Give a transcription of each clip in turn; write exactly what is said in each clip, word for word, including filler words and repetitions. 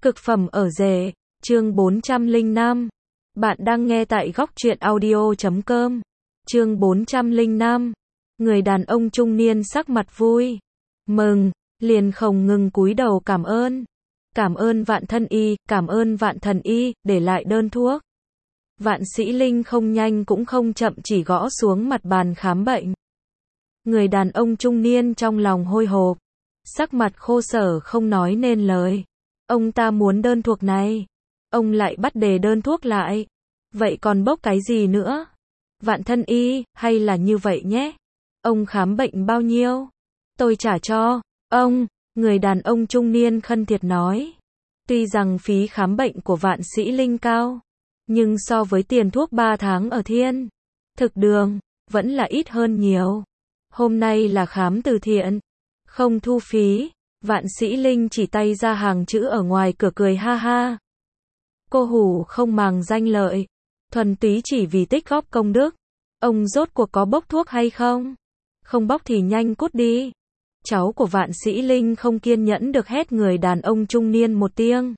Cực phẩm ở rể, chương bốn trăm lẻ năm. Bạn đang nghe tại góc truyện audio chấm com. Chương bốn trăm lẻ năm. Người đàn ông trung niên sắc mặt vui, mừng, liền không ngừng cúi đầu cảm ơn. Cảm ơn Vạn Thân Y, cảm ơn Vạn Thần Y, để lại đơn thuốc. Vạn Sĩ Linh không nhanh cũng không chậm chỉ gõ xuống mặt bàn khám bệnh. Người đàn ông trung niên trong lòng hôi hộp, sắc mặt khô sở không nói nên lời. Ông ta muốn đơn thuốc này. Ông lại bắt đề đơn thuốc lại. Vậy còn bốc cái gì nữa? Vạn Thân Y, hay là như vậy nhé? Ông khám bệnh bao nhiêu? Tôi trả cho. Ông, người đàn ông trung niên khân thiệt nói. Tuy rằng phí khám bệnh của Vạn Sĩ Linh cao, nhưng so với tiền thuốc ba tháng ở Thiên Thực Đường, vẫn là ít hơn nhiều. Hôm nay là khám từ thiện, không thu phí. Vạn Sĩ Linh chỉ tay ra hàng chữ ở ngoài cửa cười ha ha. Cô hủ không màng danh lợi, thuần túy chỉ vì tích góp công đức. Ông rốt cuộc có bốc thuốc hay không? Không bốc thì nhanh cút đi. Cháu của Vạn Sĩ Linh không kiên nhẫn được hét người đàn ông trung niên một tiếng.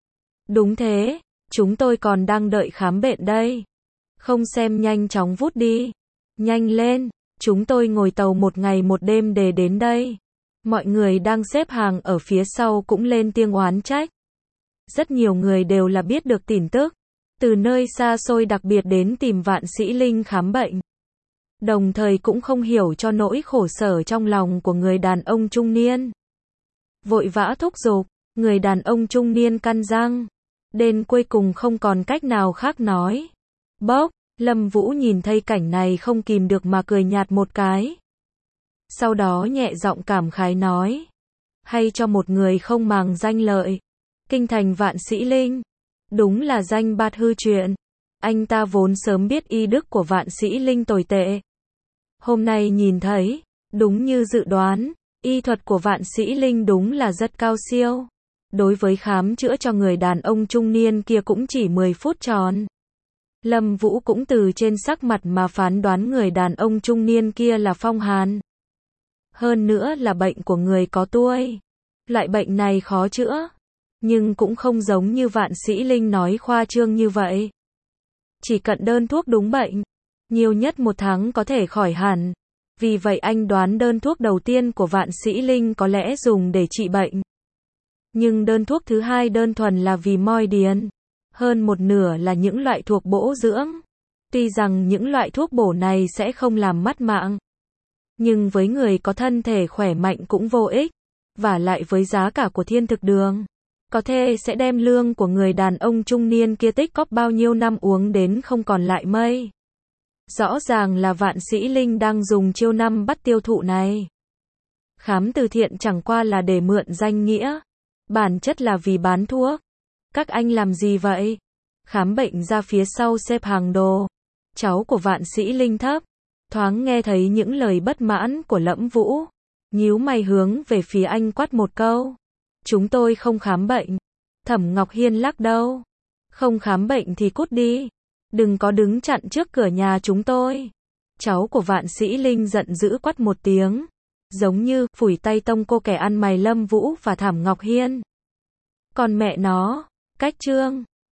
Đúng thế, chúng tôi còn đang đợi khám bệnh đây. Không xem nhanh chóng vút đi. Nhanh lên, chúng tôi ngồi tàu một ngày một đêm để đến đây. Mọi người đang xếp hàng ở phía sau cũng lên tiếng oán trách. Rất nhiều người đều là biết được tin tức, từ nơi xa xôi đặc biệt đến tìm Vạn Sĩ Linh khám bệnh. Đồng thời cũng không hiểu cho nỗi khổ sở trong lòng của người đàn ông trung niên. Vội vã thúc giục, người đàn ông trung niên căn răng. Đến cuối cùng không còn cách nào khác nói. Bốc, Lâm Vũ nhìn thấy cảnh này không kìm được mà cười nhạt một cái. Sau đó nhẹ giọng cảm khái nói. Hay cho một người không màng danh lợi. Kinh thành Vạn Sĩ Linh. Đúng là danh bạt hư chuyện. Anh ta vốn sớm biết y đức của Vạn Sĩ Linh tồi tệ. Hôm nay nhìn thấy, đúng như dự đoán, y thuật của Vạn Sĩ Linh đúng là rất cao siêu. Đối với khám chữa cho người đàn ông trung niên kia cũng chỉ mười phút tròn. Lâm Vũ cũng từ trên sắc mặt mà phán đoán người đàn ông trung niên kia là phong hàn. Hơn nữa là bệnh của người có tuổi. Loại bệnh này khó chữa, nhưng cũng không giống như Vạn Sĩ Linh nói khoa trương như vậy. Chỉ cần đơn thuốc đúng bệnh, nhiều nhất một tháng có thể khỏi hẳn. Vì vậy anh đoán đơn thuốc đầu tiên của Vạn Sĩ Linh có lẽ dùng để trị bệnh. Nhưng đơn thuốc thứ hai đơn thuần là vì moi điền. Hơn một nửa là những loại thuốc bổ dưỡng. Tuy rằng những loại thuốc bổ này sẽ không làm mất mạng, nhưng với người có thân thể khỏe mạnh cũng vô ích. Và lại với giá cả của Thiên Thực Đường, có thể sẽ đem lương của người đàn ông trung niên kia tích góp bao nhiêu năm uống đến không còn lại mây. Rõ ràng là Vạn Sĩ Linh đang dùng chiêu năm bắt tiêu thụ này. Khám từ thiện chẳng qua là để mượn danh nghĩa, bản chất là vì bán thuốc. Các anh làm gì vậy? Khám bệnh ra phía sau xếp hàng đồ. Cháu của Vạn Sĩ Linh thấp thoáng nghe thấy những lời bất mãn của Lâm Vũ, nhíu mày hướng về phía anh quát một câu. Chúng tôi không khám bệnh. Thẩm Ngọc Hiên lắc đầu. Không khám bệnh thì cút đi. Đừng có đứng chặn trước cửa nhà chúng tôi. Cháu của Vạn Sĩ Linh giận dữ quát một tiếng, giống như phủi tay tông cô kẻ ăn mày Lâm Vũ và Thẩm Ngọc Hiên. Còn mẹ nó, cách trương,